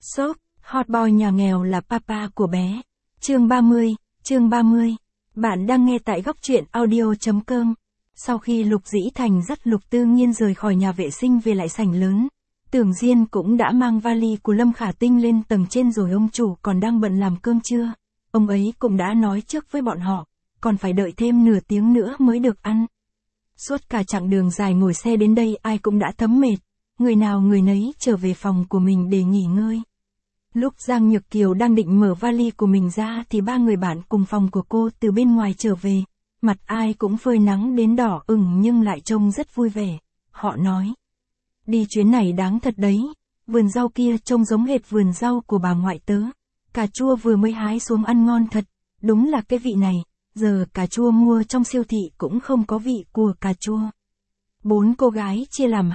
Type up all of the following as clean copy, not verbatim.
Shop, hot boy nhà nghèo là papa của bé. Chương 30. Bạn đang nghe tại góc truyện audio.com. Sau khi Lục Dĩ Thành dắt Lục Tư Nghiên rời khỏi nhà vệ sinh về lại sảnh lớn, Tưởng Diên cũng đã mang vali của Lâm Khả Tinh lên tầng trên rồi, ông chủ còn đang bận làm cơm trưa. Ông ấy cũng đã nói trước với bọn họ, còn phải đợi thêm nửa tiếng nữa mới được ăn. Suốt cả chặng đường dài ngồi xe đến đây ai cũng đã thấm mệt, người nào người nấy trở về phòng của mình để nghỉ ngơi. Lúc Giang Nhược Kiều đang định mở vali của mình ra thì ba người bạn cùng phòng của cô từ bên ngoài trở về, mặt ai cũng phơi nắng đến đỏ ửng nhưng lại trông rất vui vẻ. Họ nói, đi chuyến này đáng thật đấy, vườn rau kia trông giống hệt vườn rau của bà ngoại tớ. Cà chua vừa mới hái xuống ăn ngon thật, đúng là cái vị này, giờ cà chua mua trong siêu thị cũng không có vị của cà chua. 4 cô gái chia làm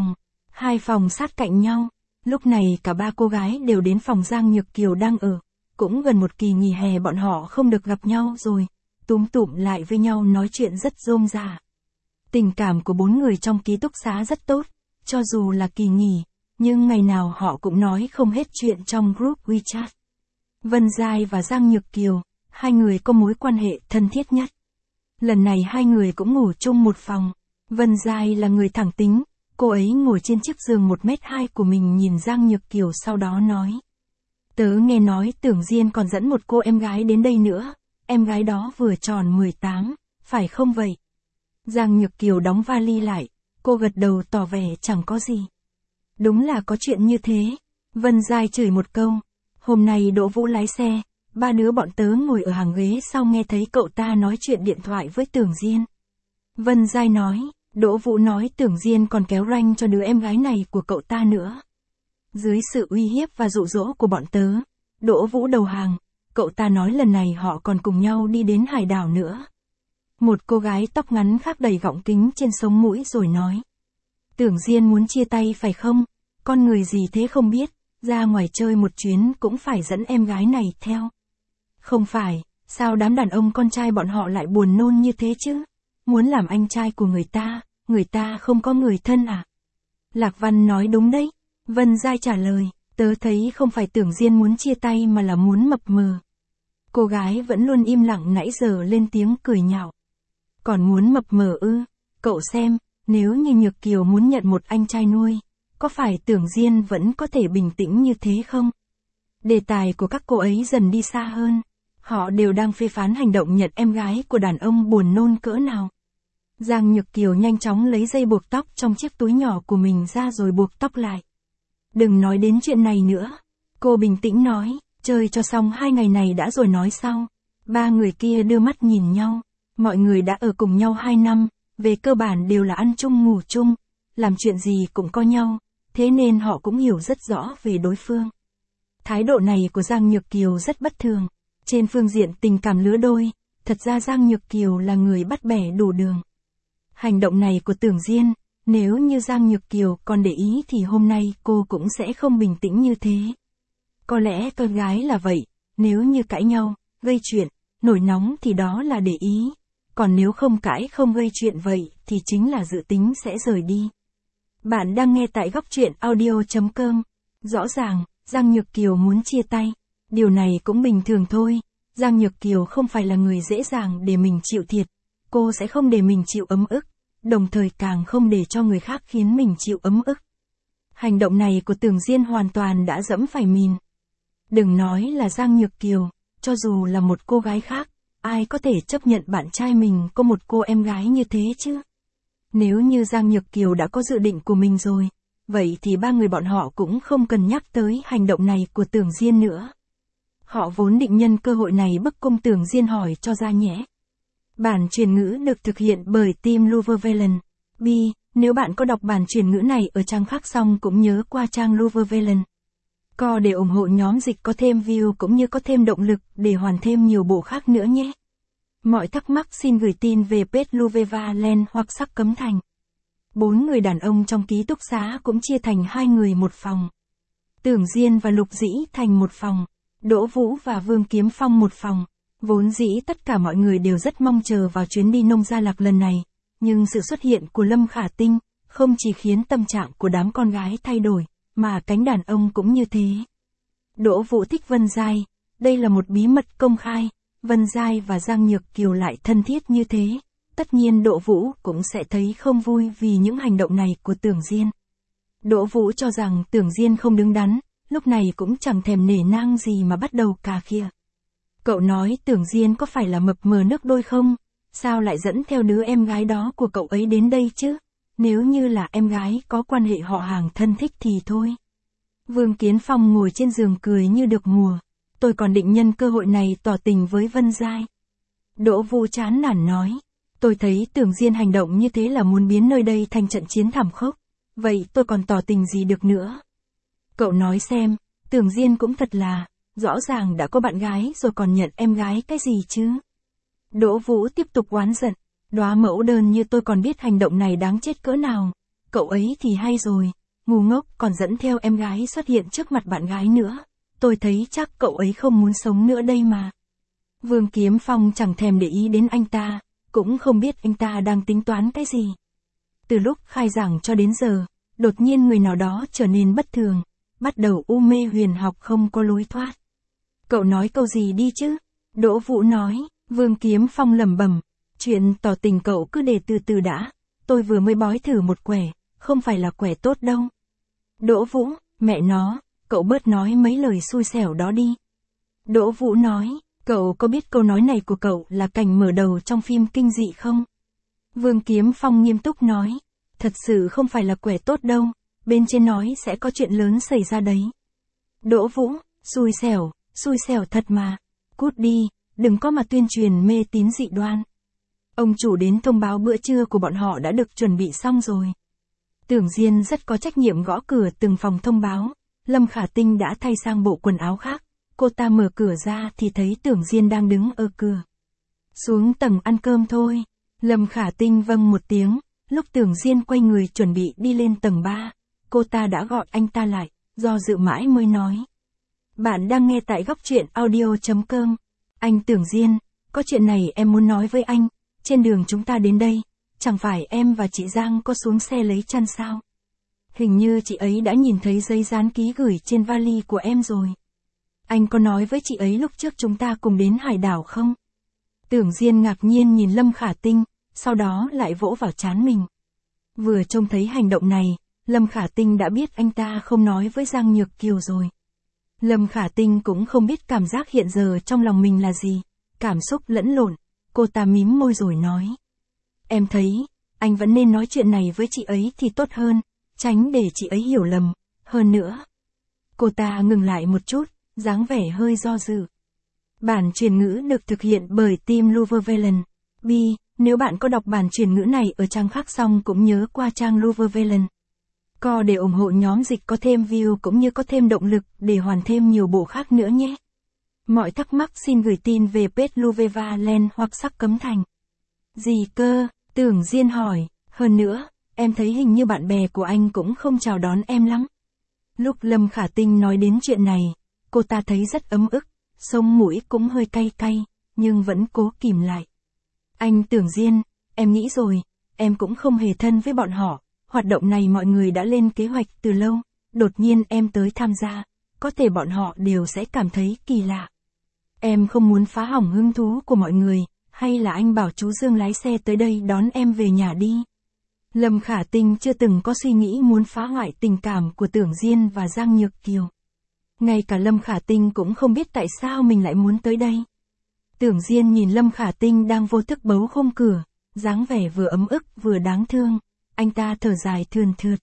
2 phòng sát cạnh nhau. Lúc này cả 3 cô gái đều đến phòng Giang Nhược Kiều đang ở, cũng gần một kỳ nghỉ hè bọn họ không được gặp nhau rồi, túm tụm lại với nhau nói chuyện rất rôm rả. Tình cảm của 4 người trong ký túc xá rất tốt, cho dù là kỳ nghỉ, nhưng ngày nào họ cũng nói không hết chuyện trong group WeChat. Vân Giai và Giang Nhược Kiều, hai người có mối quan hệ thân thiết nhất. Lần này hai người cũng ngủ chung một phòng. Vân Giai là người thẳng tính, cô ấy ngồi trên chiếc giường 1m2 của mình nhìn Giang Nhược Kiều sau đó nói. Tớ nghe nói Tưởng Diên còn dẫn một cô em gái đến đây nữa, em gái đó vừa tròn 18, phải không vậy? Giang Nhược Kiều đóng vali lại, cô gật đầu tỏ vẻ chẳng có gì. Đúng là có chuyện như thế. Vân Giai chửi một câu. Hôm nay Đỗ Vũ lái xe, 3 đứa bọn tớ ngồi ở hàng ghế sau nghe thấy cậu ta nói chuyện điện thoại với Tưởng Diên. Vân Giai nói, Đỗ Vũ nói Tưởng Diên còn kéo ranh cho đứa em gái này của cậu ta nữa. Dưới sự uy hiếp và dụ dỗ của bọn tớ, Đỗ Vũ đầu hàng, cậu ta nói lần này họ còn cùng nhau đi đến hải đảo nữa. Một cô gái tóc ngắn khác đầy gọng kính trên sống mũi rồi nói. Tưởng Diên muốn chia tay phải không? Con người gì thế không biết, ra ngoài chơi một chuyến cũng phải dẫn em gái này theo. Không phải, sao đám đàn ông con trai bọn họ lại buồn nôn như thế chứ? Muốn làm anh trai của người ta không có người thân à? Lạc Văn nói đúng đấy. Vân Giai trả lời, tớ thấy không phải Tưởng Diên muốn chia tay mà là muốn mập mờ. Cô gái vẫn luôn im lặng nãy giờ lên tiếng cười nhạo. Còn muốn mập mờ ư? Cậu xem, nếu như Nhược Kiều muốn nhận một anh trai nuôi, có phải Tưởng Diên vẫn có thể bình tĩnh như thế không? Đề tài của các cô ấy dần đi xa hơn. Họ đều đang phê phán hành động nhận em gái của đàn ông buồn nôn cỡ nào. Giang Nhược Kiều nhanh chóng lấy dây buộc tóc trong chiếc túi nhỏ của mình ra rồi buộc tóc lại. Đừng nói đến chuyện này nữa. Cô bình tĩnh nói, chơi cho xong 2 ngày này đã rồi nói sau. 3 người kia đưa mắt nhìn nhau. Mọi người đã ở cùng nhau 2 năm, về cơ bản đều là ăn chung ngủ chung, làm chuyện gì cũng có nhau, thế nên họ cũng hiểu rất rõ về đối phương. Thái độ này của Giang Nhược Kiều rất bất thường. Trên phương diện tình cảm lứa đôi, thật ra Giang Nhược Kiều là người bắt bẻ đủ đường. Hành động này của Tưởng Diên, nếu như Giang Nhược Kiều còn để ý thì hôm nay cô cũng sẽ không bình tĩnh như thế. Có lẽ con gái là vậy, nếu như cãi nhau, gây chuyện, nổi nóng thì đó là để ý. Còn nếu không cãi không gây chuyện vậy thì chính là dự tính sẽ rời đi. Bạn đang nghe tại góc truyện audio.com. Rõ ràng, Giang Nhược Kiều muốn chia tay. Điều này cũng bình thường thôi. Giang Nhược Kiều không phải là người dễ dàng để mình chịu thiệt. Cô sẽ không để mình chịu ấm ức, đồng thời càng không để cho người khác khiến mình chịu ấm ức. Hành động này của Tưởng Diên hoàn toàn đã dẫm phải mìn. Đừng nói là Giang Nhược Kiều, cho dù là một cô gái khác, ai có thể chấp nhận bạn trai mình có một cô em gái như thế chứ? Nếu như Giang Nhược Kiều đã có dự định của mình rồi, vậy thì 3 người bọn họ cũng không cần nhắc tới hành động này của Tưởng Diên nữa. Họ vốn định nhân cơ hội này bức cung Tưởng Diên hỏi cho ra nhẽ. Bản truyền ngữ được thực hiện bởi team Luvervelen. Nếu bạn có đọc bản truyền ngữ này ở trang khác xong cũng nhớ qua trang Luvervelen. Co để ủng hộ nhóm dịch có thêm view cũng như có thêm động lực để hoàn thêm nhiều bộ khác nữa nhé. Mọi thắc mắc xin gửi tin về page Luvervelen hoặc Sắc Cấm Thành. 4 người đàn ông trong ký túc xá cũng chia thành 2 người một phòng. Tưởng Diên và Lục Dĩ Thành một phòng. Đỗ Vũ và Vương Kiếm Phong một phòng. Vốn dĩ tất cả mọi người đều rất mong chờ vào chuyến đi Nông Gia Lạc lần này, nhưng sự xuất hiện của Lâm Khả Tinh không chỉ khiến tâm trạng của đám con gái thay đổi, mà cánh đàn ông cũng như thế. Đỗ Vũ thích Vân Giai, đây là một bí mật công khai, Vân Giai và Giang Nhược Kiều lại thân thiết như thế. Tất nhiên Đỗ Vũ cũng sẽ thấy không vui vì những hành động này của Tưởng Diên. Đỗ Vũ cho rằng Tưởng Diên không đứng đắn, lúc này cũng chẳng thèm nể nang gì mà bắt đầu cà khịa. Cậu nói Tưởng Diên có phải là mập mờ nước đôi không? Sao lại dẫn theo đứa em gái đó của cậu ấy đến đây chứ? Nếu như là em gái có quan hệ họ hàng thân thích thì thôi. Vương Kiến Phong ngồi trên giường cười như được mùa. Tôi còn định nhân cơ hội này tỏ tình với Vân Giai. Đỗ Vũ chán nản nói. Tôi thấy Tưởng Diên hành động như thế là muốn biến nơi đây thành trận chiến thảm khốc. Vậy tôi còn tỏ tình gì được nữa? Cậu nói xem, Tưởng Diên cũng thật là, rõ ràng đã có bạn gái rồi còn nhận em gái cái gì chứ? Đỗ Vũ tiếp tục oán giận. Đóa mẫu đơn như tôi còn biết hành động này đáng chết cỡ nào. Cậu ấy thì hay rồi, ngu ngốc còn dẫn theo em gái xuất hiện trước mặt bạn gái nữa. Tôi thấy chắc cậu ấy không muốn sống nữa đây mà. Vương Kiếm Phong chẳng thèm để ý đến anh ta, cũng không biết anh ta đang tính toán cái gì. Từ lúc khai giảng cho đến giờ, đột nhiên người nào đó trở nên bất thường, bắt đầu u mê huyền học không có lối thoát. Cậu nói câu gì đi chứ? Đỗ Vũ nói. Vương Kiếm Phong lẩm bẩm, chuyện tỏ tình cậu cứ để từ từ đã, tôi vừa mới bói thử một quẻ, không phải là quẻ tốt đâu. Đỗ Vũ, mẹ nó, cậu bớt nói mấy lời xui xẻo đó đi. Đỗ Vũ nói, cậu có biết câu nói này của cậu là cảnh mở đầu trong phim kinh dị không? Vương Kiếm Phong nghiêm túc nói, thật sự không phải là quẻ tốt đâu, bên trên nói sẽ có chuyện lớn xảy ra đấy. Đỗ Vũ, xui xẻo thật mà, cút đi. Đừng có mà tuyên truyền mê tín dị đoan. Ông chủ đến thông báo bữa trưa của bọn họ đã được chuẩn bị xong rồi. Tưởng Diên rất có trách nhiệm gõ cửa từng phòng thông báo. Lâm Khả Tinh đã thay sang bộ quần áo khác. Cô ta mở cửa ra thì thấy Tưởng Diên đang đứng ở cửa. Xuống tầng ăn cơm thôi. Lâm Khả Tinh vâng một tiếng. Lúc Tưởng Diên quay người chuẩn bị đi lên tầng 3, cô ta đã gọi anh ta lại, do dự mãi mới nói. Bạn đang nghe tại góc truyện audio.com. Anh Tưởng Diên, có chuyện này em muốn nói với anh, trên đường chúng ta đến đây, chẳng phải em và chị Giang có xuống xe lấy chăn sao? Hình như chị ấy đã nhìn thấy giấy dán ký gửi trên vali của em rồi. Anh có nói với chị ấy lúc trước chúng ta cùng đến hải đảo không? Tưởng Diên ngạc nhiên nhìn Lâm Khả Tinh, sau đó lại vỗ vào trán mình. Vừa trông thấy hành động này, Lâm Khả Tinh đã biết anh ta không nói với Giang Nhược Kiều rồi. Lâm Khả Tinh cũng không biết cảm giác hiện giờ trong lòng mình là gì, cảm xúc lẫn lộn, cô ta mím môi rồi nói. Em thấy, anh vẫn nên nói chuyện này với chị ấy thì tốt hơn, tránh để chị ấy hiểu lầm, hơn nữa. Cô ta ngừng lại một chút, dáng vẻ hơi do dự. Bản truyền ngữ được thực hiện bởi team Luvervelen. Nếu bạn có đọc bản truyền ngữ này ở trang khác xong cũng nhớ qua trang Luvervelen. Co để ủng hộ nhóm dịch có thêm view cũng như có thêm động lực để hoàn thêm nhiều bộ khác nữa nhé. Mọi thắc mắc xin gửi tin về page Luvervelen hoặc Sắc Cấm Thành. Gì cơ? Tưởng Diên hỏi, hơn nữa, em thấy hình như bạn bè của anh cũng không chào đón em lắm. Lúc Lâm Khả Tinh nói đến chuyện này, cô ta thấy rất ấm ức, sống mũi cũng hơi cay cay, nhưng vẫn cố kìm lại. Anh Tưởng Diên, em nghĩ rồi, em cũng không hề thân với bọn họ. Hoạt động này mọi người đã lên kế hoạch từ lâu, đột nhiên em tới tham gia, có thể bọn họ đều sẽ cảm thấy kỳ lạ. Em không muốn phá hỏng hứng thú của mọi người, hay là anh bảo chú Dương lái xe tới đây đón em về nhà đi. Lâm Khả Tinh chưa từng có suy nghĩ muốn phá hoại tình cảm của Tưởng Diên và Giang Nhược Kiều. Ngay cả Lâm Khả Tinh cũng không biết tại sao mình lại muốn tới đây. Tưởng Diên nhìn Lâm Khả Tinh đang vô thức bấu khung cửa, dáng vẻ vừa ấm ức vừa đáng thương. Anh ta thở dài thườn thượt.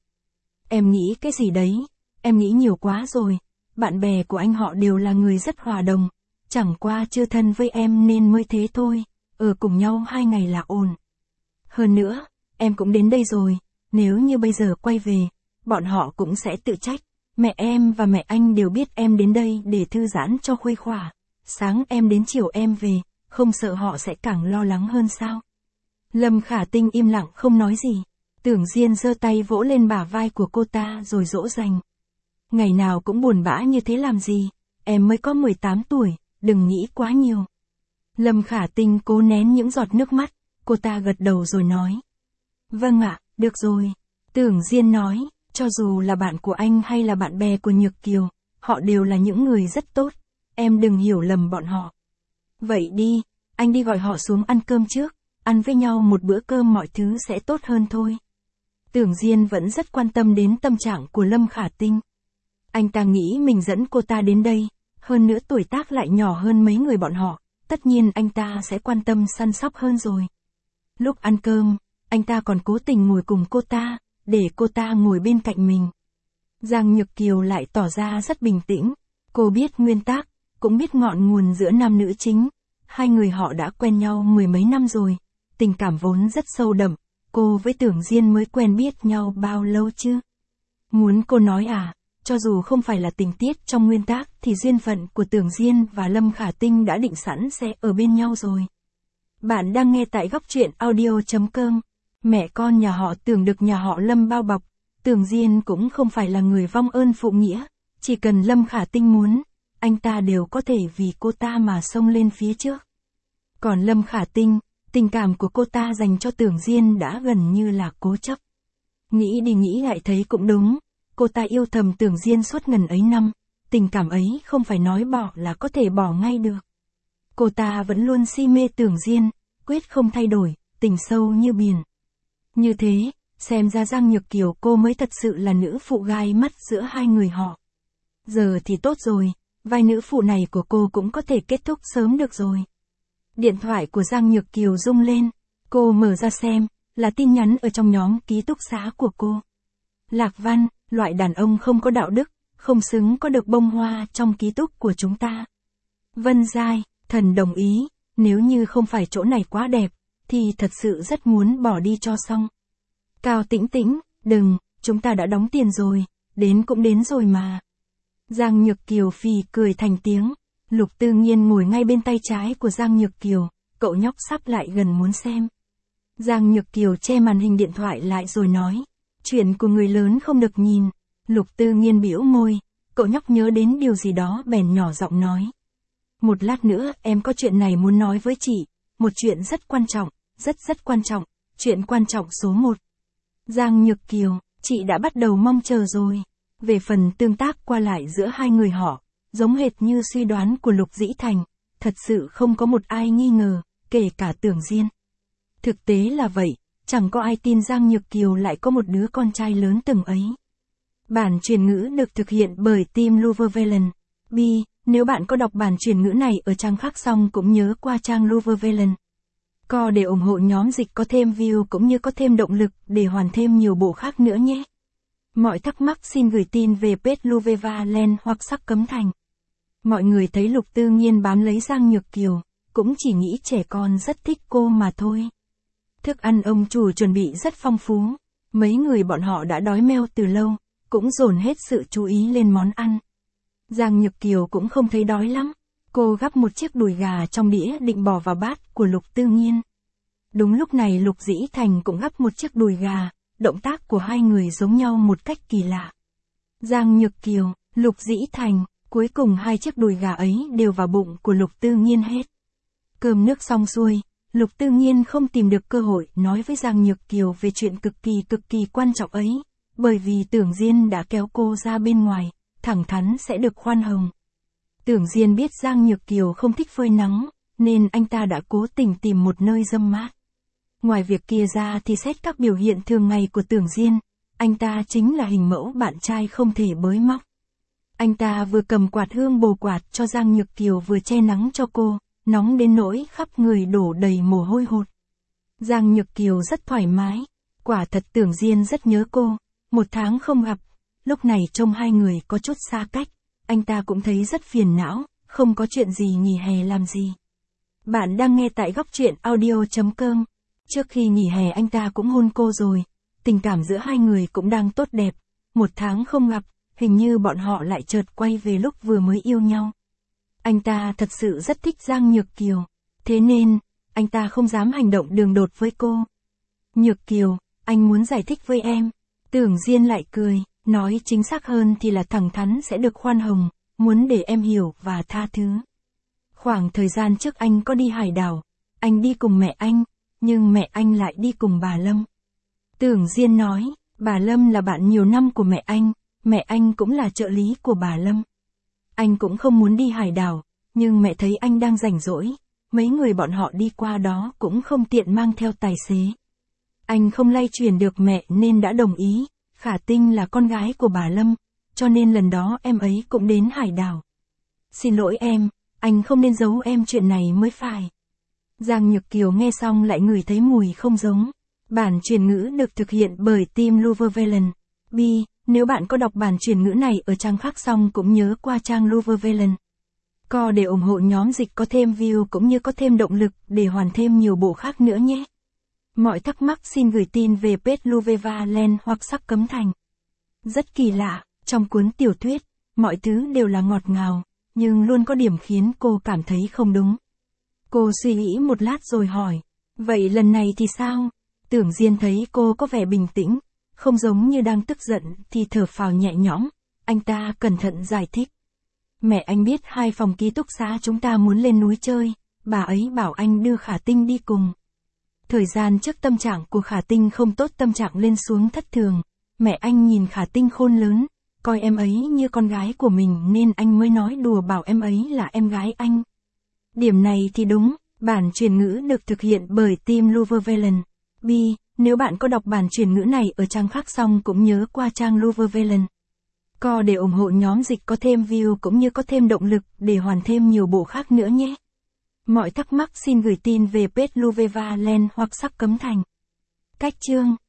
Em nghĩ cái gì đấy? Em nghĩ nhiều quá rồi. Bạn bè của anh họ đều là người rất hòa đồng. Chẳng qua chưa thân với em nên mới thế thôi. Ở cùng nhau 2 ngày là ổn. Hơn nữa, em cũng đến đây rồi. Nếu như bây giờ quay về, bọn họ cũng sẽ tự trách. Mẹ em và mẹ anh đều biết em đến đây để thư giãn cho khuây khỏa. Sáng em đến chiều em về, không sợ họ sẽ càng lo lắng hơn sao? Lâm Khả Tinh im lặng không nói gì. Tưởng Diên giơ tay vỗ lên bả vai của cô ta rồi dỗ dành. Ngày nào cũng buồn bã như thế làm gì, em mới có 18 tuổi, đừng nghĩ quá nhiều. Lâm Khả Tinh cố nén những giọt nước mắt, cô ta gật đầu rồi nói. Vâng ạ, được rồi. Tưởng Diên nói, cho dù là bạn của anh hay là bạn bè của Nhược Kiều, họ đều là những người rất tốt, em đừng hiểu lầm bọn họ. Vậy đi, anh đi gọi họ xuống ăn cơm trước, ăn với nhau một bữa cơm mọi thứ sẽ tốt hơn thôi. Tưởng Diên vẫn rất quan tâm đến tâm trạng của Lâm Khả Tinh. Anh ta nghĩ mình dẫn cô ta đến đây, hơn nữa tuổi tác lại nhỏ hơn mấy người bọn họ, tất nhiên anh ta sẽ quan tâm săn sóc hơn rồi. Lúc ăn cơm, anh ta còn cố tình ngồi cùng cô ta, để cô ta ngồi bên cạnh mình. Giang Nhược Kiều lại tỏ ra rất bình tĩnh, cô biết nguyên tắc, cũng biết ngọn nguồn giữa nam nữ chính. Hai người họ đã quen nhau mười mấy năm rồi, tình cảm vốn rất sâu đậm, cô với Tưởng Diên mới quen biết nhau bao lâu chứ? Muốn cô nói à, cho dù không phải là tình tiết trong nguyên tắc thì duyên phận của Tưởng Diên và Lâm Khả Tinh đã định sẵn sẽ ở bên nhau rồi. Bạn đang nghe tại góc truyện audio.com. Mẹ con nhà họ Tưởng được nhà họ Lâm bao bọc, Tưởng Diên cũng không phải là người vong ơn phụ nghĩa, chỉ cần Lâm Khả Tinh muốn, anh ta đều có thể vì cô ta mà xông lên phía trước. Còn Lâm Khả Tinh, tình cảm của cô ta dành cho Tưởng Diên đã gần như là cố chấp. Nghĩ đi nghĩ lại thấy cũng đúng, cô ta yêu thầm Tưởng Diên suốt ngần ấy năm, tình cảm ấy không phải nói bỏ là có thể bỏ ngay được. Cô ta vẫn luôn si mê Tưởng Diên, quyết không thay đổi, tình sâu như biển. Như thế, xem ra Giang Nhược Kiều cô mới thật sự là nữ phụ gai mắt giữa hai người họ. Giờ thì tốt rồi, vai nữ phụ này của cô cũng có thể kết thúc sớm được rồi. Điện thoại của Giang Nhược Kiều rung lên, cô mở ra xem, là tin nhắn ở trong nhóm ký túc xá của cô. Lạc Văn, loại đàn ông không có đạo đức, không xứng có được bông hoa trong ký túc của chúng ta. Vân Giai, thần đồng ý, nếu như không phải chỗ này quá đẹp, thì thật sự rất muốn bỏ đi cho xong. Cao Tĩnh Tĩnh, đừng, chúng ta đã đóng tiền rồi, đến cũng đến rồi mà. Giang Nhược Kiều phì cười thành tiếng, Lục Tư Nhiên ngồi ngay bên tay trái của Giang Nhược Kiều, cậu nhóc sắp lại gần muốn xem. Giang Nhược Kiều che màn hình điện thoại lại rồi nói, chuyện của người lớn không được nhìn. Lục Tư Nhiên bĩu môi, cậu nhóc nhớ đến điều gì đó bèn nhỏ giọng nói. Một lát nữa em có chuyện này muốn nói với chị, một chuyện rất quan trọng, rất quan trọng, chuyện quan trọng số 1. Giang Nhược Kiều, chị đã bắt đầu mong chờ rồi. Về phần tương tác qua lại giữa hai người họ, giống hệt như suy đoán của Lục Dĩ Thành, thật sự không có một ai nghi ngờ, kể cả Tưởng Diên. Thực tế là vậy, chẳng có ai tin Giang Nhược Kiều lại có một đứa con trai lớn từng ấy. Bản truyền ngữ được thực hiện bởi team Luvervelen. Nếu bạn có đọc bản truyền ngữ này ở trang khác xong cũng nhớ qua trang Luvervelen. Co để ủng hộ nhóm dịch có thêm view cũng như có thêm động lực để hoàn thêm nhiều bộ khác nữa nhé. Mọi thắc mắc xin gửi tin về page Luvervelen hoặc Sắc Cấm Thành. Mọi người thấy Lục Tư Nhiên bám lấy Giang Nhược Kiều, cũng chỉ nghĩ trẻ con rất thích cô mà thôi. Thức ăn ông chủ chuẩn bị rất phong phú, mấy người bọn họ đã đói meo từ lâu, cũng dồn hết sự chú ý lên món ăn. Giang Nhược Kiều cũng không thấy đói lắm, cô gắp một chiếc đùi gà trong đĩa định bỏ vào bát của Lục Tư Nhiên. Đúng lúc này Lục Dĩ Thành cũng gắp một chiếc đùi gà, động tác của hai người giống nhau một cách kỳ lạ. Giang Nhược Kiều, Lục Dĩ Thành, cuối cùng hai chiếc đùi gà ấy đều vào bụng của Lục Tư Nhiên hết. Cơm nước xong xuôi, Lục Tư Nhiên không tìm được cơ hội nói với Giang Nhược Kiều về chuyện cực kỳ quan trọng ấy, bởi vì Tưởng Diên đã kéo cô ra bên ngoài, thẳng thắn sẽ được khoan hồng. Tưởng Diên biết Giang Nhược Kiều không thích phơi nắng, nên anh ta đã cố tình tìm một nơi râm mát. Ngoài việc kia ra thì xét các biểu hiện thường ngày của Tưởng Diên, anh ta chính là hình mẫu bạn trai không thể bới móc. Anh ta vừa cầm quạt hương bồ quạt cho Giang Nhược Kiều vừa che nắng cho cô, nóng đến nỗi khắp người đổ đầy mồ hôi hột. Giang Nhược Kiều rất thoải mái, quả thật Tưởng Diên rất nhớ cô, 1 tháng không gặp, lúc này trông hai người có chút xa cách, anh ta cũng thấy rất phiền não, không có chuyện gì nghỉ hè làm gì. Bạn đang nghe tại góc truyện audio.com. Trước khi nghỉ hè anh ta cũng hôn cô rồi, tình cảm giữa hai người cũng đang tốt đẹp, 1 tháng không gặp, hình như bọn họ lại chợt quay về lúc vừa mới yêu nhau. Anh ta thật sự rất thích Giang Nhược Kiều, thế nên, anh ta không dám hành động đường đột với cô. Nhược Kiều, anh muốn giải thích với em. Tưởng Diên lại cười, nói chính xác hơn thì là thẳng thắn sẽ được khoan hồng, muốn để em hiểu và tha thứ. Khoảng thời gian trước anh có đi hải đảo, anh đi cùng mẹ anh, nhưng mẹ anh lại đi cùng bà Lâm. Tưởng Diên nói, bà Lâm là bạn nhiều năm của mẹ anh cũng là trợ lý của bà Lâm. Anh cũng không muốn đi hải đảo, nhưng mẹ thấy anh đang rảnh rỗi, mấy người bọn họ đi qua đó cũng không tiện mang theo tài xế. Anh không lay chuyển được mẹ nên đã đồng ý, Khả Tinh là con gái của bà Lâm, cho nên lần đó em ấy cũng đến hải đảo. Xin lỗi em, anh không nên giấu em chuyện này mới phải. Giang Nhược Kiều nghe xong lại ngửi thấy mùi không giống. Bản chuyển ngữ được thực hiện bởi team Luvervelen. Bi, nếu bạn có đọc bản chuyển ngữ này ở trang khác xong cũng nhớ qua trang Luvervelen. Co để ủng hộ nhóm dịch có thêm view cũng như có thêm động lực để hoàn thêm nhiều bộ khác nữa nhé. Mọi thắc mắc xin gửi tin về page Luvervelen hoặc Sắc Cấm Thành. Rất kỳ lạ, trong cuốn tiểu thuyết, mọi thứ đều là ngọt ngào, nhưng luôn có điểm khiến cô cảm thấy không đúng. Cô suy nghĩ một lát rồi hỏi, vậy lần này thì sao? Tưởng Diên thấy cô có vẻ bình tĩnh, không giống như đang tức giận thì thở phào nhẹ nhõm, anh ta cẩn thận giải thích. Mẹ anh biết 2 phòng ký túc xá chúng ta muốn lên núi chơi, bà ấy bảo anh đưa Khả Tinh đi cùng. Thời gian trước tâm trạng của Khả Tinh không tốt, tâm trạng lên xuống thất thường, mẹ anh nhìn Khả Tinh khôn lớn, coi em ấy như con gái của mình nên anh mới nói đùa bảo em ấy là em gái anh. Điểm này thì đúng, bản chuyển ngữ được thực hiện bởi team Luvervelen. Bi, nếu bạn có đọc bản chuyển ngữ này ở trang khác xong cũng nhớ qua trang Luvervelen. Co để ủng hộ nhóm dịch có thêm view cũng như có thêm động lực để hoàn thêm nhiều bộ khác nữa nhé. Mọi thắc mắc xin gửi tin về page Luvervelen hoặc Sắc Cấm Thành. Cách chương